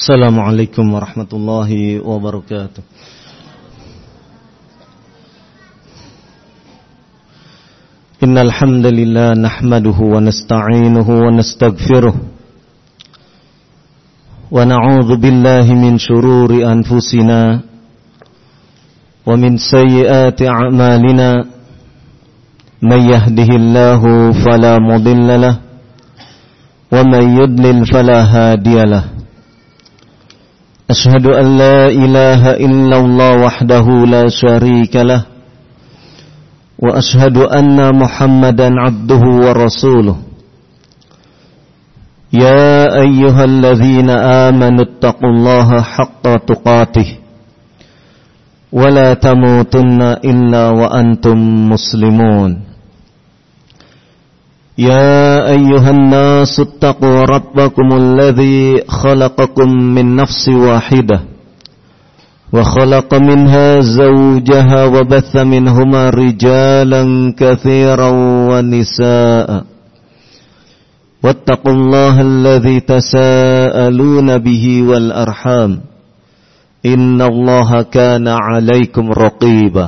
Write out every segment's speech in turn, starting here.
Assalamualaikum warahmatullahi wabarakatuh. Innal hamdalillah nahmaduhu wa nasta'inuhu wa nastaghfiruh wa na'udzu billahi min shururi anfusina wa min sayyiati a'malina. May yahdihillahu fala mudilla lahu wa may yudlil fala hadiya lahu. Ashhadu an la ilaha illallah wahdahu la syarika lah wa ashhadu anna Muhammadan abduhu wa rasuluh. Ya ayyuhalladzina amanu taqullaha haqqa tuqatih wa la tamutunna illa wa antum muslimun. يا أيها الناس اتقوا ربكم الذي خلقكم من نفس واحدة وخلق منها زوجها وبث منهما رجالا كثيرا ونساء واتقوا الله الذي تساءلون به والأرحام إن الله كان عليكم رقيبا.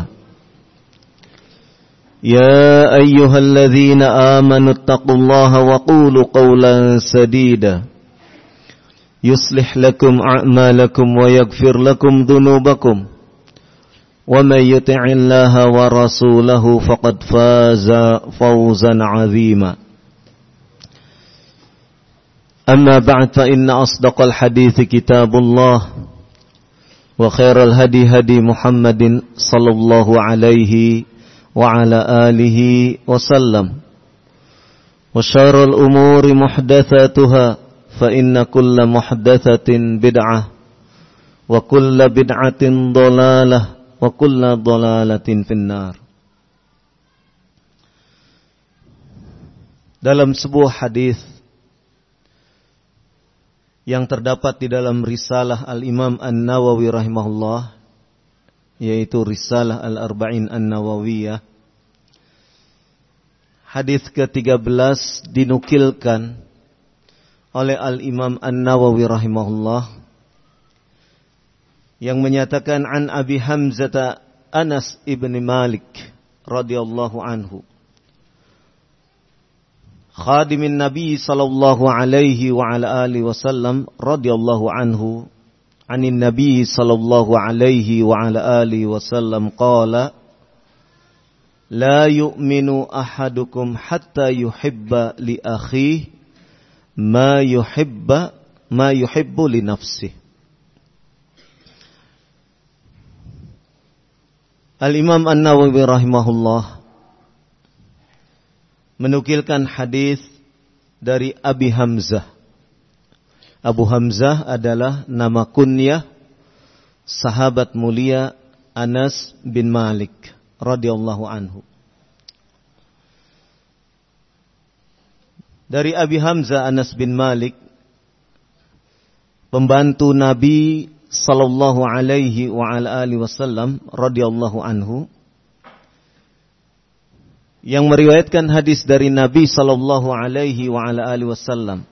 يا أيها الذين آمنوا اتقوا الله وقولوا قولا سديدا يصلح لكم أعمالكم ويغفر لكم ذنوبكم ومن يطع الله ورسوله فقد فاز فوزا عظيما. أما بعد فإن أصدق الحديث كتاب الله وخير الهدي هدي محمد صلى الله عليه وعلى آله وسلم وشر الأمور محدثاتها فإن كل محدثة بدعة وكل بدعة ضلالة وكل ضلالة في النار. Dalam sebuah hadis yang terdapat di dalam risalah Al-Imam An-Nawawi rahimahullah, yaitu Risalah Al-Arba'in An-Nawawiyah, hadis ke-13 dinukilkan oleh Al-Imam An-Nawawi rahimahullah yang menyatakan an Abi Hamzah Anas ibn Malik radhiyallahu anhu khadimin Nabi sallallahu alaihi wa ala alihi wasallam radhiyallahu anhu anin Nabi sallallahu alaihi wa ala alihi wasallam qala la yu'minu ahadukum hatta yuhibba li akhihi ma yuhibbu li nafsihi. Al-Imam An-Nawawi rahimahullah menukilkan hadis dari Abi Hamzah. Abu Hamzah adalah nama kunyah sahabat mulia Anas bin Malik radhiyallahu anhu. Dari Abi Hamzah Anas bin Malik, pembantu Nabi sallallahu alaihi wa ala alihi wasallam radhiyallahu anhu, yang meriwayatkan hadis dari Nabi sallallahu alaihi wa ala alihi wasallam.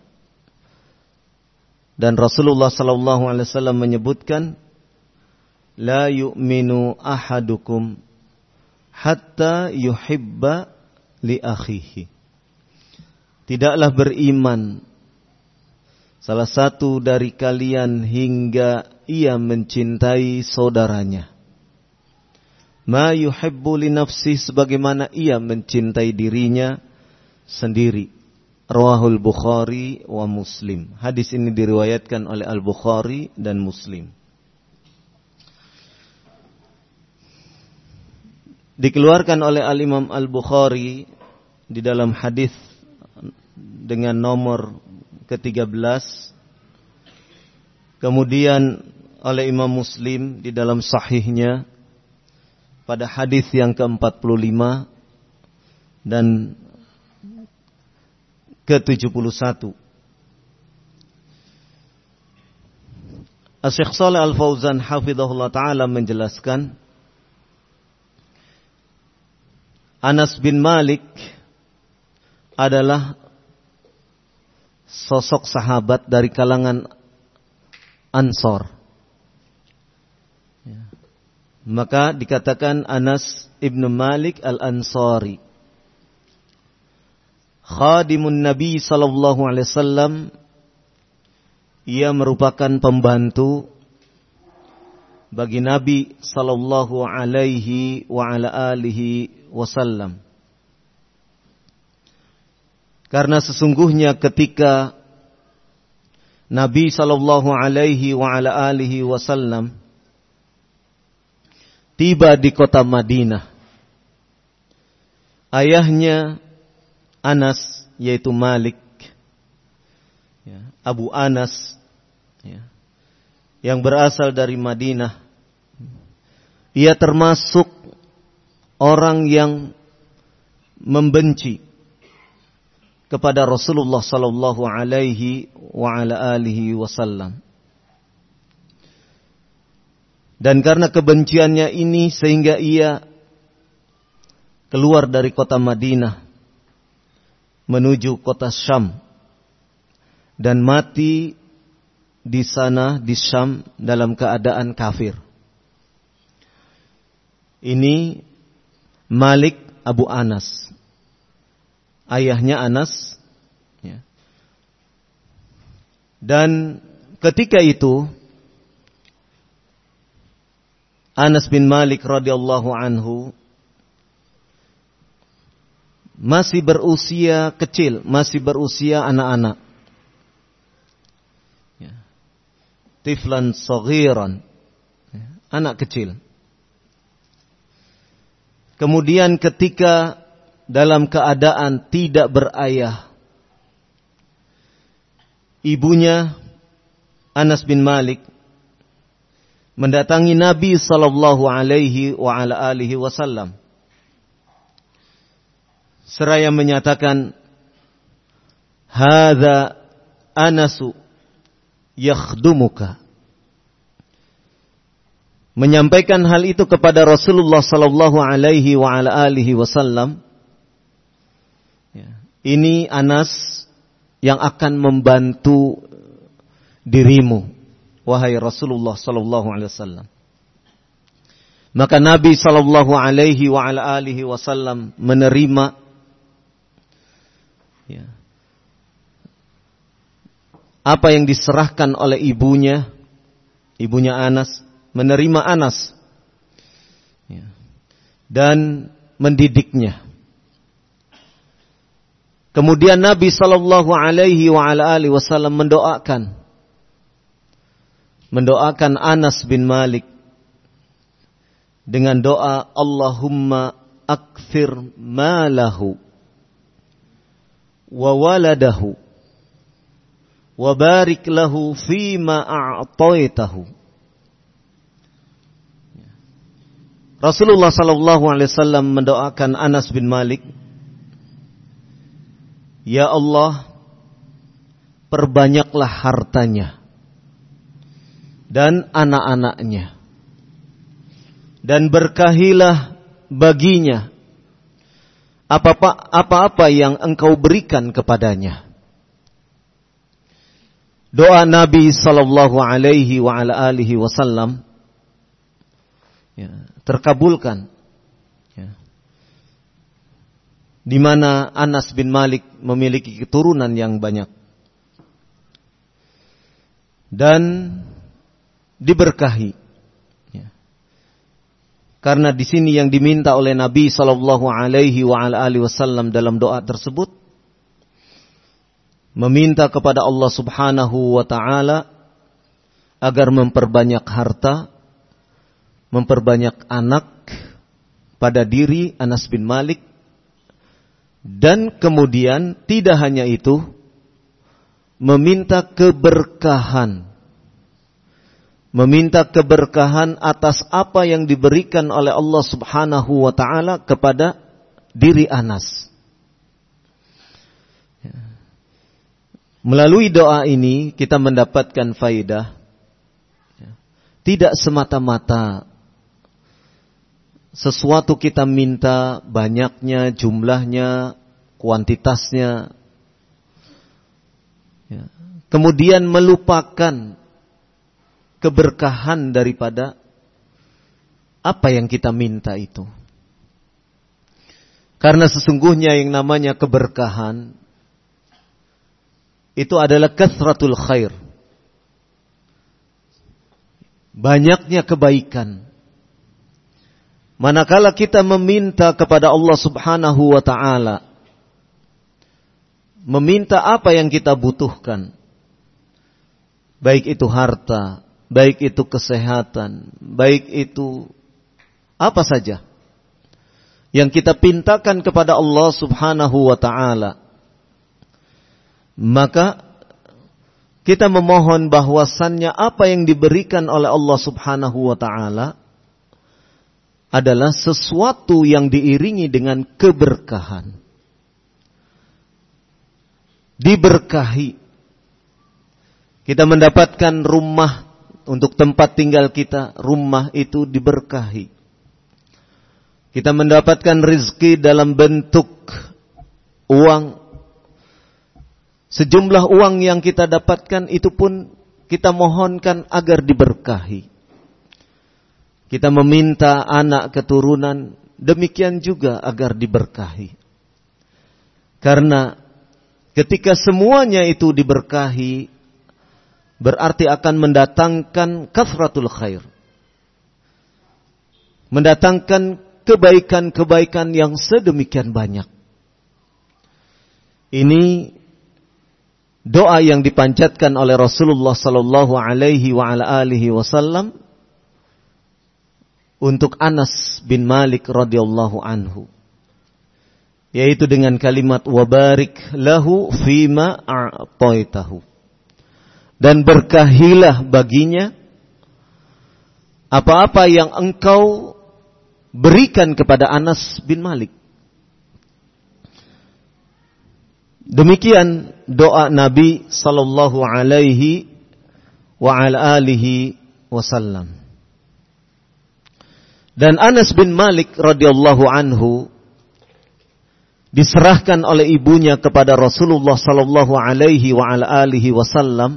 Dan Rasulullah sallallahu alaihi wasallam menyebutkan, la yu'minu ahadukum hatta yuhibba li akhihi. Tidaklah beriman salah satu dari kalian hingga ia mencintai saudaranya. Ma yuhibbu li nafsihi, sebagaimana ia mencintai dirinya sendiri. Rawahul Bukhari wa Muslim. Hadis ini diriwayatkan oleh Al-Bukhari dan Muslim. Dikeluarkan oleh Al-Imam Al-Bukhari di dalam hadis dengan nomor ke-13. Kemudian oleh Imam Muslim di dalam sahihnya pada hadis yang ke-45 dan ke-71. Asy-Syaikh Shalih Al-Fauzan hafizahullah ta'ala menjelaskan, Anas bin Malik adalah sosok sahabat dari kalangan Ansor. Maka dikatakan Anas ibn Malik al-Ansari, khadimun Nabi sallallahu alaihi wasallam. Ia merupakan pembantu bagi Nabi sallallahu alaihi wa ala alihi wasallam. Karena sesungguhnya ketika Nabi sallallahu alaihi wa ala alihi wasallam tiba di kota Madinah, ayahnya Anas, yaitu Malik, Abu Anas, yang berasal dari Madinah, ia termasuk orang yang membenci kepada Rasulullah sallallahu alaihi wa ala alihi wasallam. Dan karena kebenciannya ini sehingga ia keluar dari kota Madinah menuju kota Syam dan mati di sana di Syam dalam keadaan kafir. Ini Malik Abu Anas, ayahnya Anas. Dan ketika itu Anas bin Malik radhiyallahu anhu masih berusia kecil, masih berusia anak-anak. Tiflan saghiran, anak kecil. Kemudian ketika dalam keadaan tidak berayah, ibunya Anas bin Malik mendatangi Nabi sallallahu alaihi wa ala alihi wasallam seraya menyatakan, hadza Anasu yakhdumuka. Menyampaikan hal itu kepada Rasulullah sallallahu alaihi wa ala alihi wasallam. Ini Anas yang akan membantu dirimu, wahai Rasulullah sallallahu alaihi wasallam. Maka Nabi sallallahu alaihi wa ala alihi wasallam menerima apa yang diserahkan oleh ibunya Anas, menerima Anas dan mendidiknya. Kemudian Nabi sallallahu alaihi wa ala alihi wasallam mendoakan Anas bin Malik dengan doa, Allahumma akthir malahu wa waladahu wa barik lahu fima a'taitahu. Rasulullah sallallahu alaihi wasallam mendoakan Anas bin Malik, ya Allah, perbanyaklah hartanya dan anak-anaknya, dan berkahilah baginya apa-apa yang engkau berikan kepadanya. Doa Nabi sallallahu alaihi wa ala alihi wasallam terkabulkan, di mana Anas bin Malik memiliki keturunan yang banyak dan diberkahi. Karena di sini yang diminta oleh Nabi sallallahu alaihi wa ala alihi wasallam dalam doa tersebut, meminta kepada Allah Subhanahu wa taala agar memperbanyak harta, memperbanyak anak pada diri Anas bin Malik, dan kemudian tidak hanya itu, meminta keberkahan atas apa yang diberikan oleh Allah Subhanahu wa taala kepada diri Anas. Melalui doa ini kita mendapatkan faidah, tidak semata-mata sesuatu kita minta banyaknya, jumlahnya, kuantitasnya, kemudian melupakan keberkahan daripada apa yang kita minta itu. Karena sesungguhnya yang namanya keberkahan itu adalah kathratul khair. Banyaknya kebaikan. Manakala kita meminta kepada Allah Subhanahu wa ta'ala, meminta apa yang kita butuhkan, baik itu harta, baik itu kesehatan, baik itu apa saja yang kita pintakan kepada Allah Subhanahu wa ta'ala, maka kita memohon bahwasannya apa yang diberikan oleh Allah Subhanahu wa ta'ala adalah sesuatu yang diiringi dengan keberkahan. Diberkahi. Kita mendapatkan rumah untuk tempat tinggal kita, rumah itu diberkahi. Kita mendapatkan rezeki dalam bentuk uang. Sejumlah uang yang kita dapatkan itu pun kita mohonkan agar diberkahi. Kita meminta anak keturunan, demikian juga agar diberkahi. Karena ketika semuanya itu diberkahi, berarti akan mendatangkan kathratul khair. Mendatangkan kebaikan-kebaikan yang sedemikian banyak. Ini doa yang dipanjatkan oleh Rasulullah sallallahu alaihi wa ala alihi wasallam untuk Anas bin Malik radhiyallahu anhu, yaitu dengan kalimat wabarik lahu fima a'taitahu, dan berkahilah baginya apa-apa yang engkau berikan kepada Anas bin Malik. Demikian doa Nabi sallallahu alaihi wa ala alihi wasallam. Dan Anas bin Malik radhiyallahu anhu diserahkan oleh ibunya kepada Rasulullah sallallahu alaihi wa ala alihi wasallam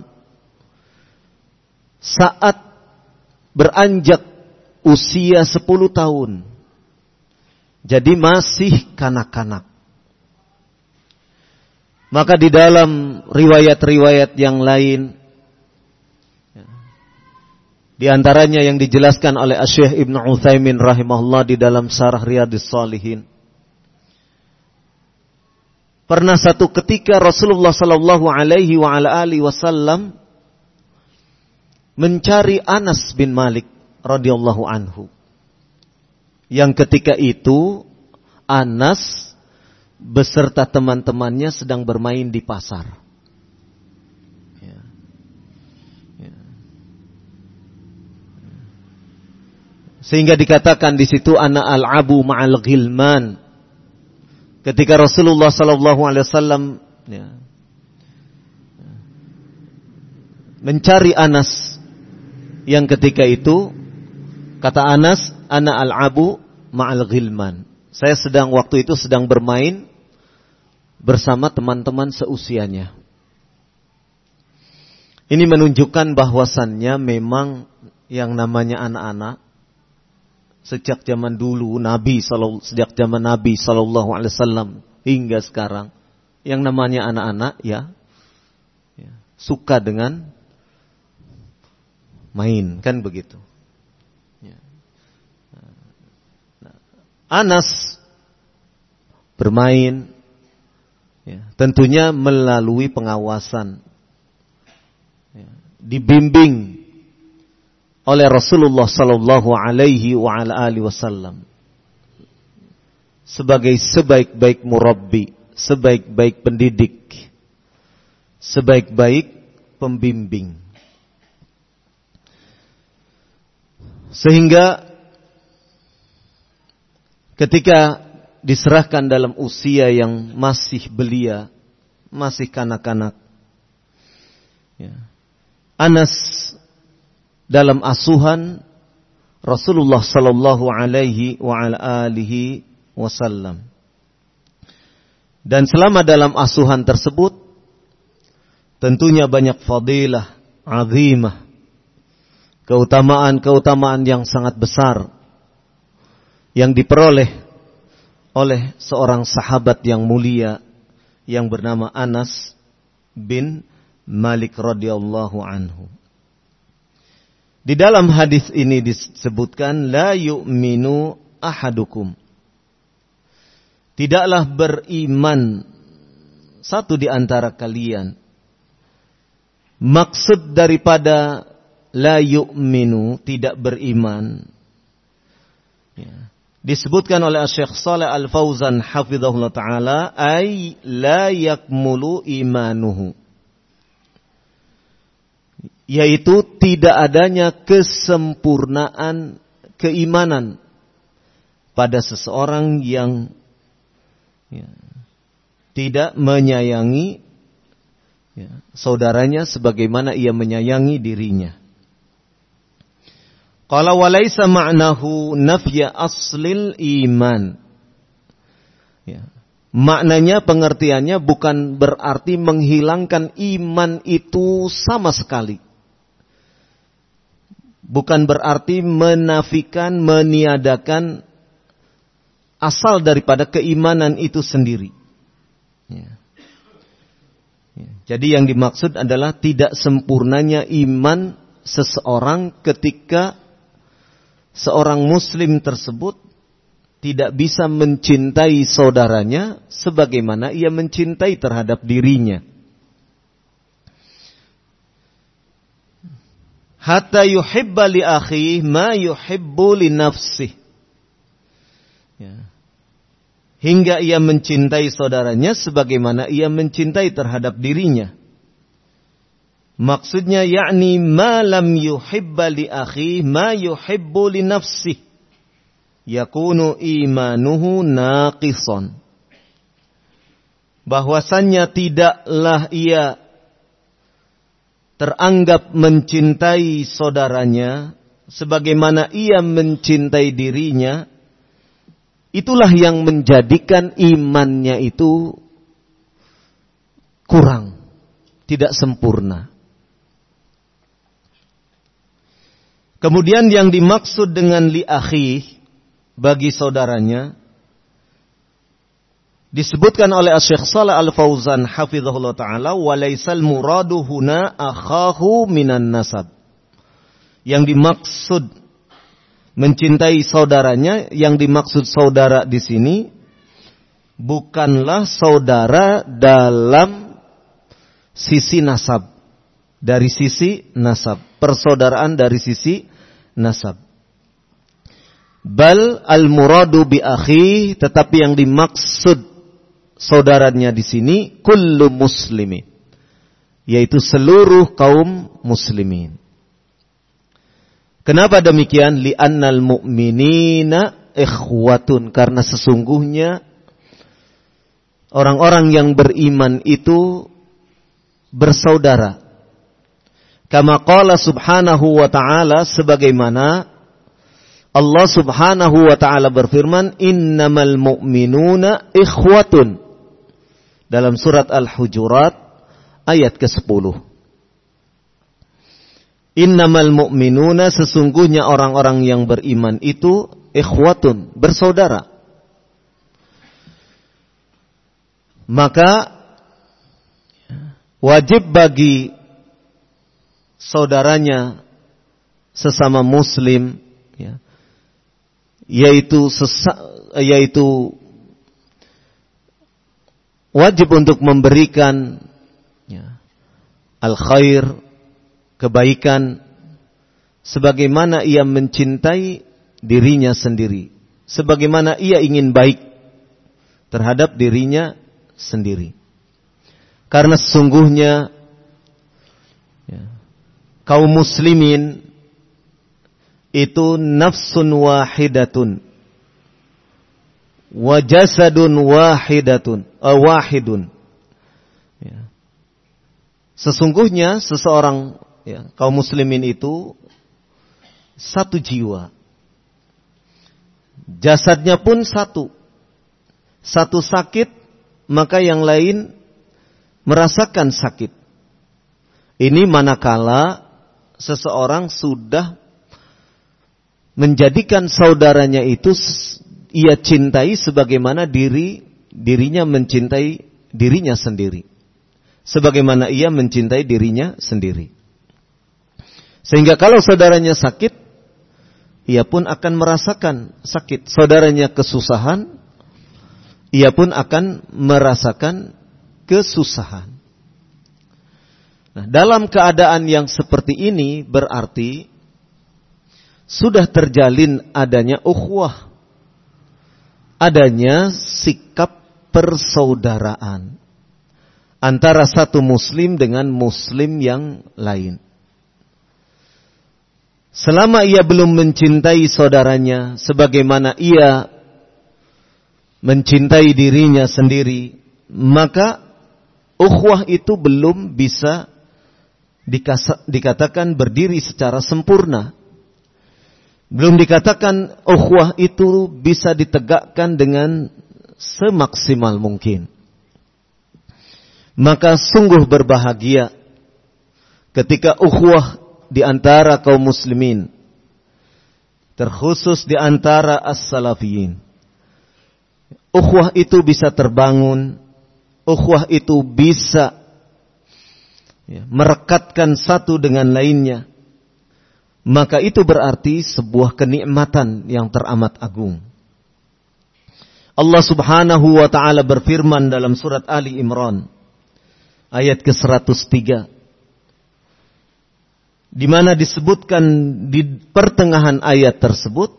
saat beranjak usia 10 tahun. Jadi masih kanak-kanak. Maka di dalam riwayat-riwayat yang lain, di antaranya yang dijelaskan oleh Syekh Ibnu Utsaimin rahimahullah di dalam Syarah Riyadhus Shalihin, pernah satu ketika Rasulullah sallallahu alaihi wa ala alihi wasallam mencari Anas bin Malik radhiyallahu anhu. Yang ketika itu Anas beserta teman-temannya sedang bermain di pasar. Sehingga dikatakan di situ ana al-abu ma'al ghilman. Ketika Rasulullah sallallahu alaihi wasallam mencari Anas, yang ketika itu kata Anas, ana al-abu ma'al ghilman. Saya waktu itu sedang bermain bersama teman-teman seusianya. Ini menunjukkan bahwasannya memang yang namanya anak-anak sejak zaman dulu sejak zaman Nabi sallallahu alaihi wasallam hingga sekarang, yang namanya anak-anak ya suka dengan main, kan begitu. Anas bermain tentunya melalui pengawasan, dibimbing oleh Rasulullah sallallahu alaihi wa ala alihi wasallam sebagai sebaik-baik murabbi, sebaik-baik pendidik, sebaik-baik pembimbing. Sehingga ketika diserahkan dalam usia yang masih belia, masih kanak-kanak, Anas dalam asuhan Rasulullah sallallahu alaihi wa ala alihi wasallam. Dan selama dalam asuhan tersebut tentunya banyak fadilah azimah keutamaan-keutamaan yang sangat besar yang diperoleh oleh seorang sahabat yang mulia yang bernama Anas bin Malik radhiyallahu anhu. Di dalam hadis ini disebutkan la yu'minu ahadukum. Tidaklah beriman satu di antara kalian. Maksud daripada la yu'minu, tidak beriman, ya, disebutkan oleh Syekh Shalih Al-Fauzan hafizahullah taala, ay la yakmulu imanuhu, yaitu tidak adanya kesempurnaan keimanan pada seseorang yang tidak menyayangi saudaranya sebagaimana ia menyayangi dirinya. Qala walaysa ma'nahu nafya aslil iman. Maknanya, pengertiannya bukan berarti menghilangkan iman itu sama sekali. Bukan berarti menafikan, meniadakan asal daripada keimanan itu sendiri. Jadi yang dimaksud adalah tidak sempurnanya iman seseorang ketika seorang muslim tersebut tidak bisa mencintai saudaranya sebagaimana ia mencintai terhadap dirinya. Hatta yuhibba li akhihi ma yuhibbu li nafsihi. Hingga ia mencintai saudaranya sebagaimana ia mencintai terhadap dirinya. Maksudnya yakni ma lam yuhibba li akhihi ma yuhibbu li nafsihi yakunu imanuhu naqisan. Bahwasannya tidaklah ia teranggap mencintai saudaranya sebagaimana ia mencintai dirinya, itulah yang menjadikan imannya itu kurang, tidak sempurna. Kemudian yang dimaksud dengan li akhi, bagi saudaranya, disebutkan oleh Syekh Shalih Al-Fauzan hafizahullah ta'ala, walaisal muradu huna akhahu minan nasab. Yang dimaksud mencintai saudaranya, yang dimaksud saudara di sini bukanlah saudara dalam sisi nasab, dari sisi nasab, persaudaraan dari sisi nasab. Bal al-muradu bi akhi, tetapi yang dimaksud saudaranya di sini kullu muslimin, yaitu seluruh kaum muslimin. Kenapa demikian? Li'annal mu'minina ikhwatun, karena sesungguhnya orang-orang yang beriman itu bersaudara. Kama qala subhanahu wa ta'ala, sebagaimana Allah subhanahu wa ta'ala berfirman, innamal mu'minuna ikhwatun, dalam surat Al-Hujurat ayat ke-10. Innamal mu'minuna, sesungguhnya orang-orang yang beriman itu ikhwatun, bersaudara. Maka wajib bagi saudaranya sesama muslim, yaitu wajib untuk memberikan al-khair, kebaikan, sebagaimana ia mencintai dirinya sendiri, sebagaimana ia ingin baik terhadap dirinya sendiri. Karena sesungguhnya kaum muslimin itu nafsun wahidatun wa jasadun wahidun. Sesungguhnya seseorang, kaum muslimin itu satu jiwa, jasadnya pun satu. Satu sakit, maka yang lain merasakan sakit. Ini manakala seseorang sudah menjadikan saudaranya itu ia cintai sebagaimana dirinya mencintai dirinya sendiri. Sebagaimana ia mencintai dirinya sendiri. Sehingga kalau saudaranya sakit, ia pun akan merasakan sakit. Saudaranya kesusahan, ia pun akan merasakan kesusahan. Nah, dalam keadaan yang seperti ini berarti sudah terjalin adanya ukhuwah, adanya sikap persaudaraan antara satu muslim dengan muslim yang lain. Selama ia belum mencintai saudaranya sebagaimana ia mencintai dirinya sendiri, maka ukhuwah itu belum bisa dikatakan berdiri secara sempurna. Belum dikatakan ukhuwah itu bisa ditegakkan dengan semaksimal mungkin. Maka sungguh berbahagia ketika ukhuwah di antara kaum muslimin, terkhusus di antara as-salafiyin, ukhuwah itu bisa terbangun, ukhuwah itu bisa merekatkan satu dengan lainnya. Maka itu berarti sebuah kenikmatan yang teramat agung. Allah Subhanahu wa ta'ala berfirman dalam surat Ali Imran ayat ke-103, di mana disebutkan di pertengahan ayat tersebut,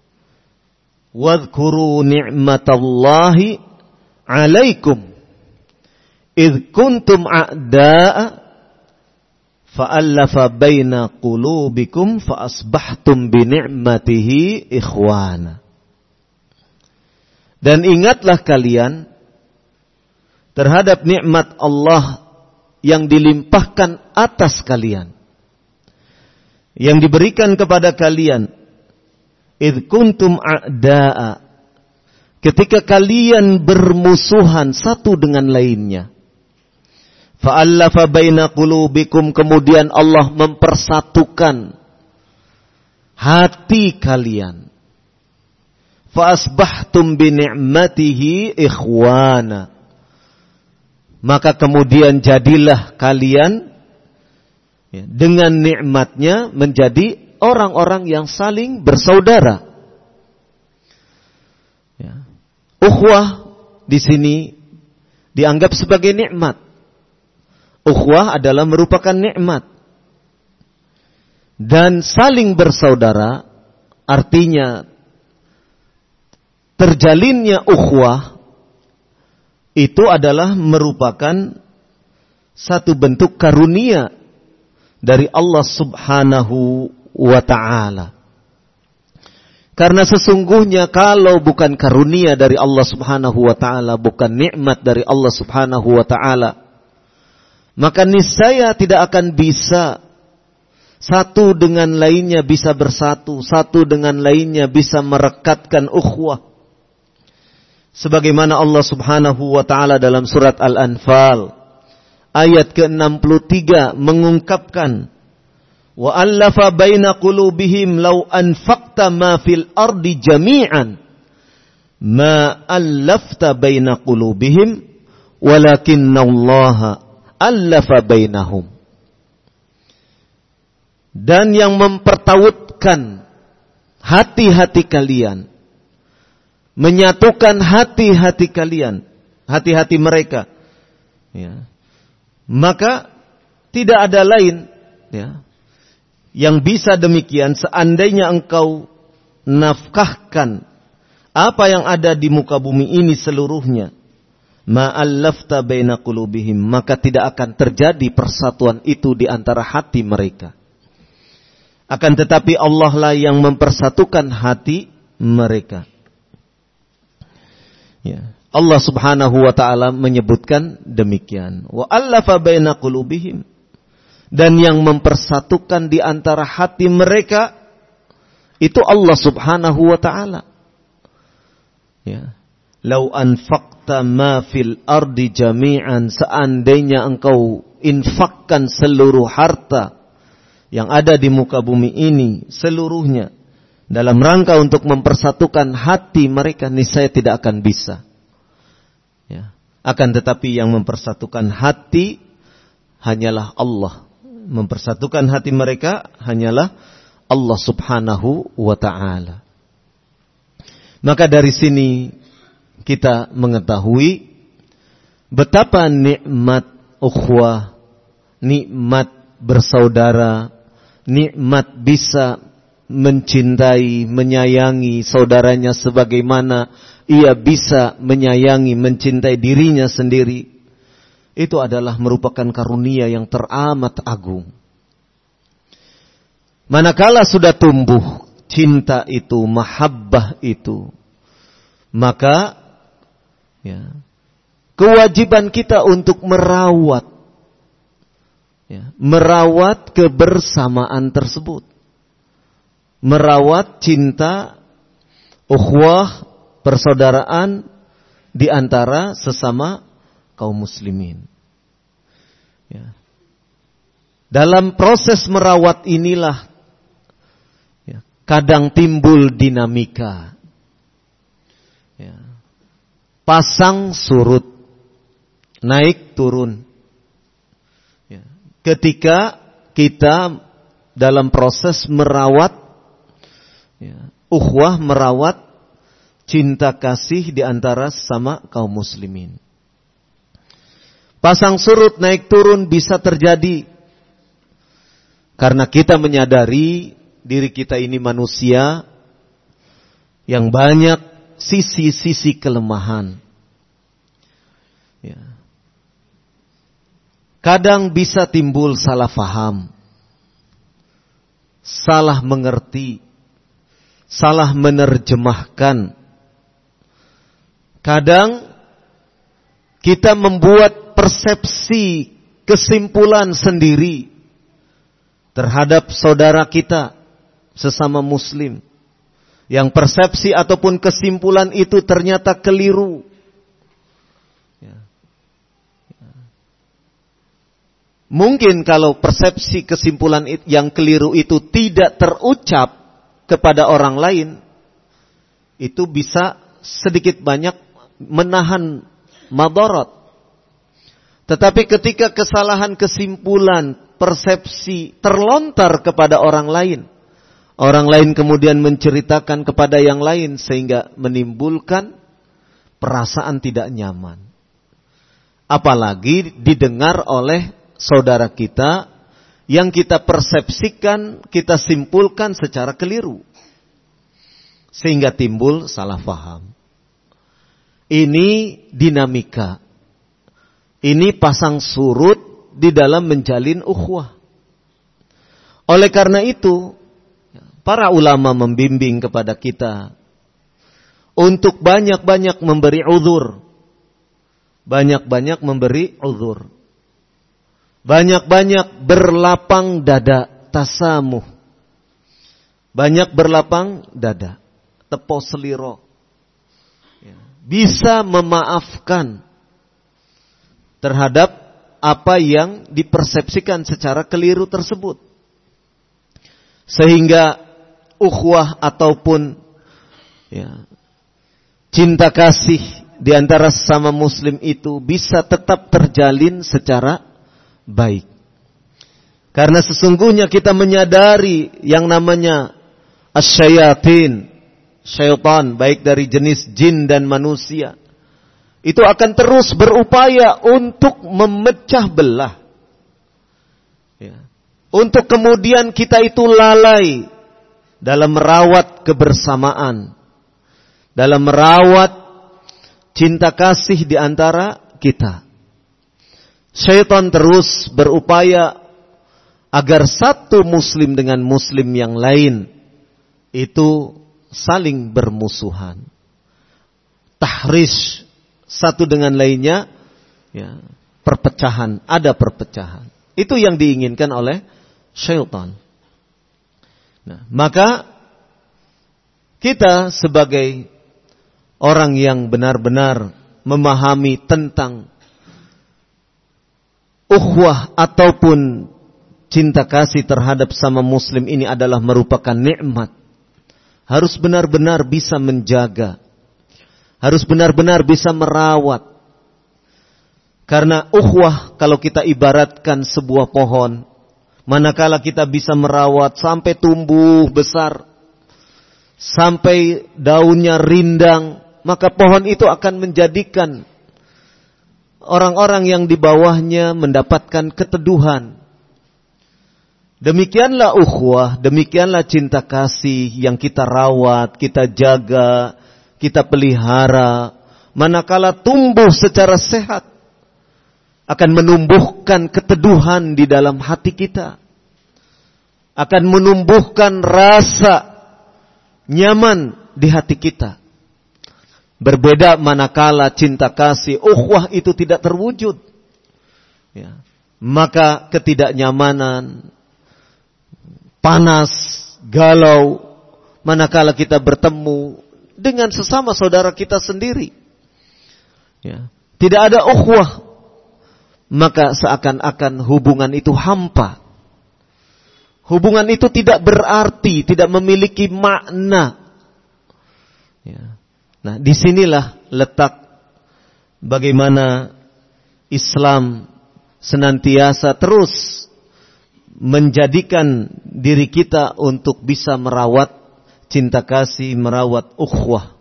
wadhkuru ni'matallahi 'alaikum idh kuntum a'da'a fa'allafa baina qulubikum fa'asbahtum bi ni'matihi ikhwana. Dan ingatlah kalian terhadap nikmat Allah yang dilimpahkan atas kalian, yang diberikan kepada kalian, idh kuntum a'da'a, ketika kalian bermusuhan satu dengan lainnya. Fa'allafa baina qulubikum, kemudian Allah mempersatukan hati kalian. Fa'asbahtum bi ni'matihi ikhwana, maka kemudian jadilah kalian dengan nikmatnya menjadi orang-orang yang saling bersaudara. Ukhuwah di sini dianggap sebagai nikmat. Ukhuwah adalah merupakan nikmat. Dan saling bersaudara artinya terjalinnya ukhuwah itu adalah merupakan satu bentuk karunia dari Allah Subhanahu wa ta'ala. Karena sesungguhnya kalau bukan karunia dari Allah Subhanahu wa ta'ala, bukan nikmat dari Allah Subhanahu wa ta'ala, maka niscaya tidak akan bisa satu dengan lainnya bisa bersatu, satu dengan lainnya bisa merekatkan ukhuwah. Sebagaimana Allah Subhanahu wa ta'ala dalam surat Al-Anfal ayat ke-63 mengungkapkan, wa allafa baina qulubihim law anfaqta ma fil ardi jami'an ma allafta baina qulubihim walakinnallaha allafa bainahum. Dan yang mempertautkan hati-hati kalian, menyatukan hati-hati kalian, hati-hati mereka, ya, maka tidak ada lain, ya, yang bisa demikian seandainya engkau nafkahkan apa yang ada di muka bumi ini seluruhnya, ma'allafta baina qulubihim, maka tidak akan terjadi persatuan itu di antara hati mereka. Akan tetapi Allah lah yang mempersatukan hati mereka. Ya. Allah Subhanahu wa ta'ala menyebutkan demikian. Wa allafa baina qulubihim. Dan yang mempersatukan di antara hati mereka itu Allah Subhanahu wa ta'ala. Ya. Lau anfaqta ma fil ardi jami'an, seandainya engkau infakkan seluruh harta yang ada di muka bumi ini seluruhnya dalam rangka untuk mempersatukan hati mereka, niscaya tidak akan bisa. Ya. Akan tetapi yang mempersatukan hati hanyalah Allah. Mempersatukan hati mereka hanyalah Allah subhanahu wa ta'ala. Maka dari sini kita mengetahui betapa nikmat ukhuwah, nikmat bersaudara, nikmat bisa mencintai, menyayangi saudaranya sebagaimana ia bisa menyayangi, mencintai dirinya sendiri. Itu adalah merupakan karunia yang teramat agung. Manakala sudah tumbuh cinta itu, mahabbah itu, maka ya, kewajiban kita untuk merawat kebersamaan tersebut. Merawat cinta, ukhuwah, persaudaraan di antara sesama kaum muslimin. Ya. Dalam proses merawat inilah ya, kadang timbul dinamika. Ya. Pasang surut, naik turun. Ya. Ketika kita dalam proses merawat ya, ukhuwah, merawat cinta kasih di antara sesama kaum muslimin. Pasang surut, naik turun bisa terjadi karena kita menyadari diri kita ini manusia yang banyak sisi-sisi kelemahan. Ya. Kadang bisa timbul salah faham, salah mengerti, salah menerjemahkan. Kadang kita membuat persepsi, kesimpulan sendiri terhadap saudara kita sesama muslim, yang persepsi ataupun kesimpulan itu ternyata keliru. Mungkin kalau persepsi kesimpulan yang keliru itu tidak terucap kepada orang lain, itu bisa sedikit banyak menahan madarat. Tetapi ketika kesalahan kesimpulan, persepsi terlontar kepada orang lain kemudian menceritakan kepada yang lain sehingga menimbulkan perasaan tidak nyaman. Apalagi didengar oleh saudara kita yang kita persepsikan, kita simpulkan secara keliru. Sehingga timbul salah faham. Ini dinamika. Ini pasang surut di dalam menjalin ukhuwah. Oleh karena itu, para ulama membimbing kepada kita untuk banyak-banyak memberi uzur. Banyak-banyak memberi uzur. Banyak-banyak berlapang dada, tasamuh. Banyak berlapang dada, tepo seliro. Bisa memaafkan terhadap apa yang dipersepsikan secara keliru tersebut. Sehingga ukhuwah ataupun ya, cinta kasih di antara sesama muslim itu bisa tetap terjalin secara baik. Karena sesungguhnya kita menyadari yang namanya asyayatin, syaitan, baik dari jenis jin dan manusia, itu akan terus berupaya untuk memecah belah. Ya. Untuk kemudian kita itu lalai dalam merawat kebersamaan, dalam merawat cinta kasih di antara kita. Syaitan terus berupaya agar satu muslim dengan muslim yang lain itu saling bermusuhan. Tahrish satu dengan lainnya, ya, perpecahan, ada perpecahan. Itu yang diinginkan oleh syaitan. Nah, maka kita sebagai orang yang benar-benar memahami tentang ukhuwah ataupun cinta kasih terhadap sama muslim ini adalah merupakan nikmat, harus benar-benar bisa menjaga, harus benar-benar bisa merawat. Karena ukhuwah kalau kita ibaratkan sebuah pohon, manakala kita bisa merawat sampai tumbuh besar, sampai daunnya rindang, maka pohon itu akan menjadikan orang-orang yang di bawahnya mendapatkan keteduhan. Demikianlah ukhuwah, demikianlah cinta kasih yang kita rawat, kita jaga, kita pelihara. Manakala tumbuh secara sehat, akan menumbuhkan keteduhan di dalam hati kita, akan menumbuhkan rasa nyaman di hati kita. Berbeda manakala cinta kasih, ukhuwah itu tidak terwujud, ya, maka ketidaknyamanan, panas, galau, manakala kita bertemu dengan sesama saudara kita sendiri, ya, tidak ada ukhuwah, maka seakan-akan hubungan itu hampa. Hubungan itu tidak berarti, tidak memiliki makna. Ya. Nah, disinilah letak bagaimana Islam senantiasa terus menjadikan diri kita untuk bisa merawat cinta kasih, merawat ukhuwah.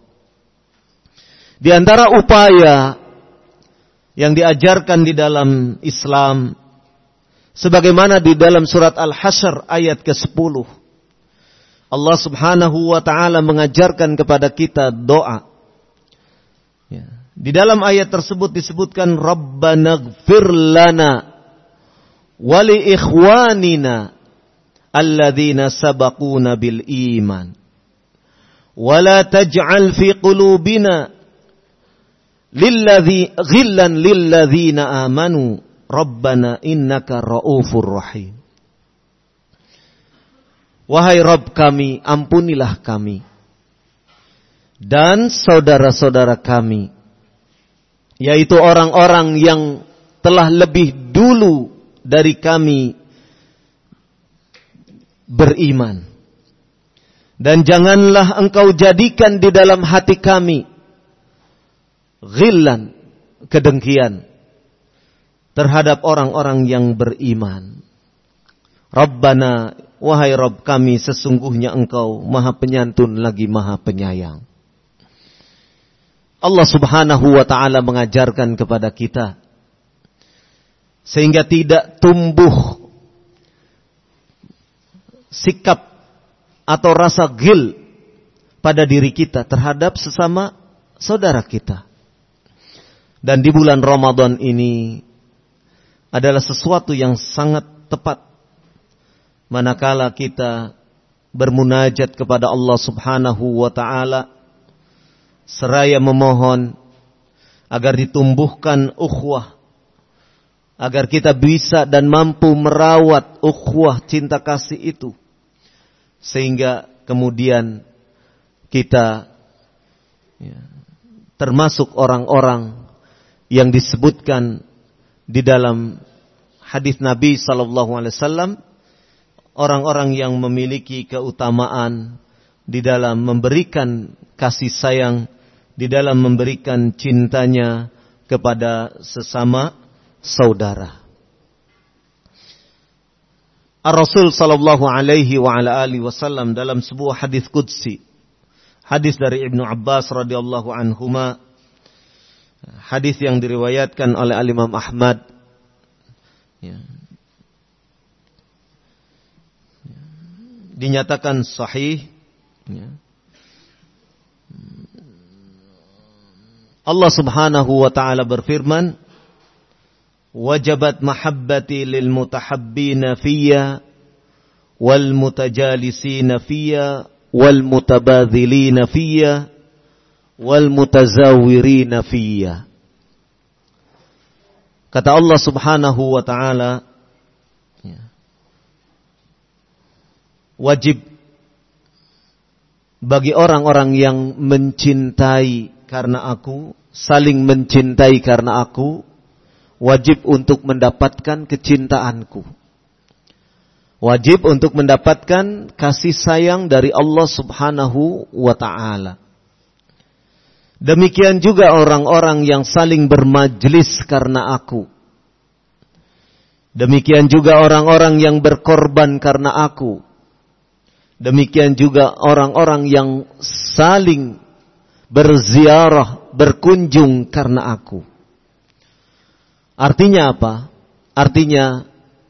Di antara upaya yang diajarkan di dalam Islam, sebagaimana di dalam surat Al-Hasyr ayat ke-10, Allah subhanahu wa ta'ala mengajarkan kepada kita doa. Ya. Di dalam ayat tersebut disebutkan, Rabbana gfir lana wali ikhwanina alladzina sabaquna bil iman wala taj'al fi qulubina ghillan lilladzina amanu Rabbana innaka ra'ufur rahim. Wahai Rabb kami, ampunilah kami dan saudara-saudara kami, yaitu orang-orang yang telah lebih dulu dari kami beriman. Dan janganlah engkau jadikan di dalam hati kami ghillan, kedengkian terhadap orang-orang yang beriman. Rabbana, wahai Rabb kami, sesungguhnya engkau maha penyantun lagi maha penyayang. Allah subhanahu wa ta'ala mengajarkan kepada kita sehingga tidak tumbuh sikap atau rasa ghil pada diri kita terhadap sesama saudara kita. Dan di bulan Ramadan ini adalah sesuatu yang sangat tepat manakala kita bermunajat kepada Allah subhanahu wa ta'ala seraya memohon agar ditumbuhkan ukhuwah, agar kita bisa dan mampu merawat ukhuwah cinta kasih itu, sehingga kemudian kita termasuk orang-orang yang disebutkan di dalam hadis Nabi sallallahu alaihi wasallam, orang-orang yang memiliki keutamaan di dalam memberikan kasih sayang, di dalam memberikan cintanya kepada sesama saudara. Ar-Rasul sallallahu alaihi wa ala alihi wasallam dalam sebuah hadis qudsi, hadis dari Ibnu Abbas radhiyallahu anhuma, hadis yang diriwayatkan oleh Al-Imam Ahmad, dinyatakan sahih. Allah subhanahu wa ta'ala berfirman, wajabat mahabbati lil mutahabbina fiyya wal mutajalisina fiyya wal mutabadhilina fiyya wal mutazawwirina fiyya. Kata Allah subhanahu wa ta'ala, wajib bagi orang-orang yang mencintai karena aku, saling mencintai karena aku, wajib untuk mendapatkan kecintaanku. Wajib untuk mendapatkan kasih sayang dari Allah Subhanahu wa ta'ala. Demikian juga orang-orang yang saling bermajlis karena aku. Demikian juga orang-orang yang berkorban karena aku. Demikian juga orang-orang yang saling berziarah, berkunjung karena aku. Artinya apa? Artinya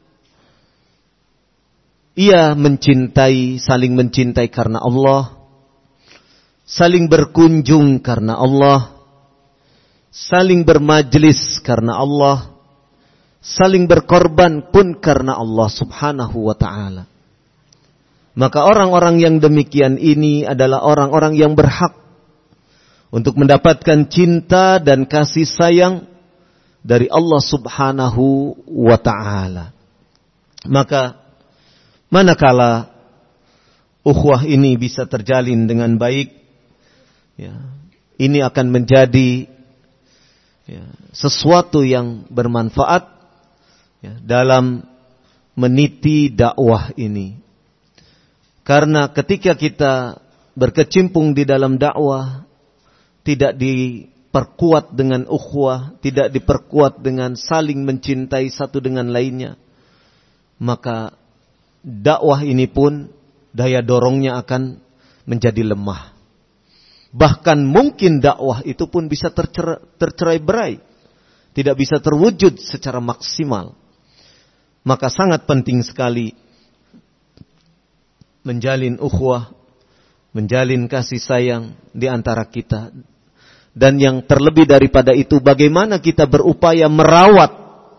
ia mencintai, saling mencintai karena Allah, saling berkunjung karena Allah, saling bermajlis karena Allah, saling berkorban pun karena Allah Subhanahu wa ta'ala. Maka orang-orang yang demikian ini adalah orang-orang yang berhak untuk mendapatkan cinta dan kasih sayang dari Allah Subhanahu wa ta'ala. Maka manakala ukhuwah ini bisa terjalin dengan baik, ya, ini akan menjadi sesuatu yang bermanfaat dalam meniti dakwah ini. Karena ketika kita berkecimpung di dalam dakwah, tidak diperkuat dengan ukhuwah, tidak diperkuat dengan saling mencintai satu dengan lainnya, maka dakwah ini pun daya dorongnya akan menjadi lemah. Bahkan mungkin dakwah itu pun bisa tercerai-berai, tidak bisa terwujud secara maksimal. Maka sangat penting sekali menjalin ukhuwah, menjalin kasih sayang di antara kita. Dan yang terlebih daripada itu, bagaimana kita berupaya merawat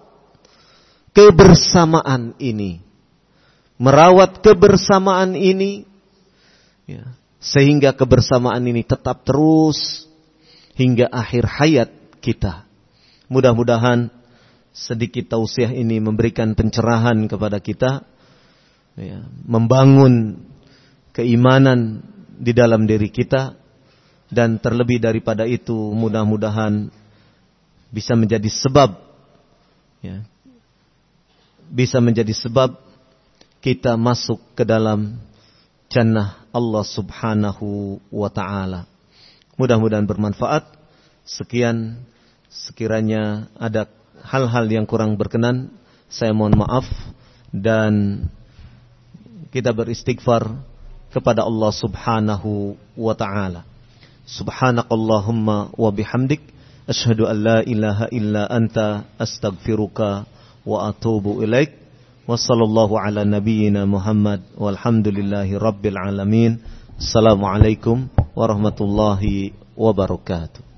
kebersamaan ini. Merawat kebersamaan ini, ya, sehingga kebersamaan ini tetap terus hingga akhir hayat kita. Mudah-mudahan sedikit tausiah ini memberikan pencerahan kepada kita, ya, membangun keimanan di dalam diri kita, dan terlebih daripada itu mudah-mudahan bisa menjadi sebab, ya, bisa menjadi sebab kita masuk ke dalam jannah Allah Subhanahu wa ta'ala. Mudah-mudahan bermanfaat. Sekian, sekiranya ada hal-hal yang kurang berkenan, saya mohon maaf, dan kita beristighfar kepada Allah Subhanahu wa ta'ala. Subhanakallahumma wa bihamdik, asyhadu an la ilaha illa anta, astaghfiruka wa atubu ilaik. Wa sallallahu ala nabiyyina Muhammad walhamdulillahi rabbil alamin. Assalamualaikum warahmatullahi wabarakatuh.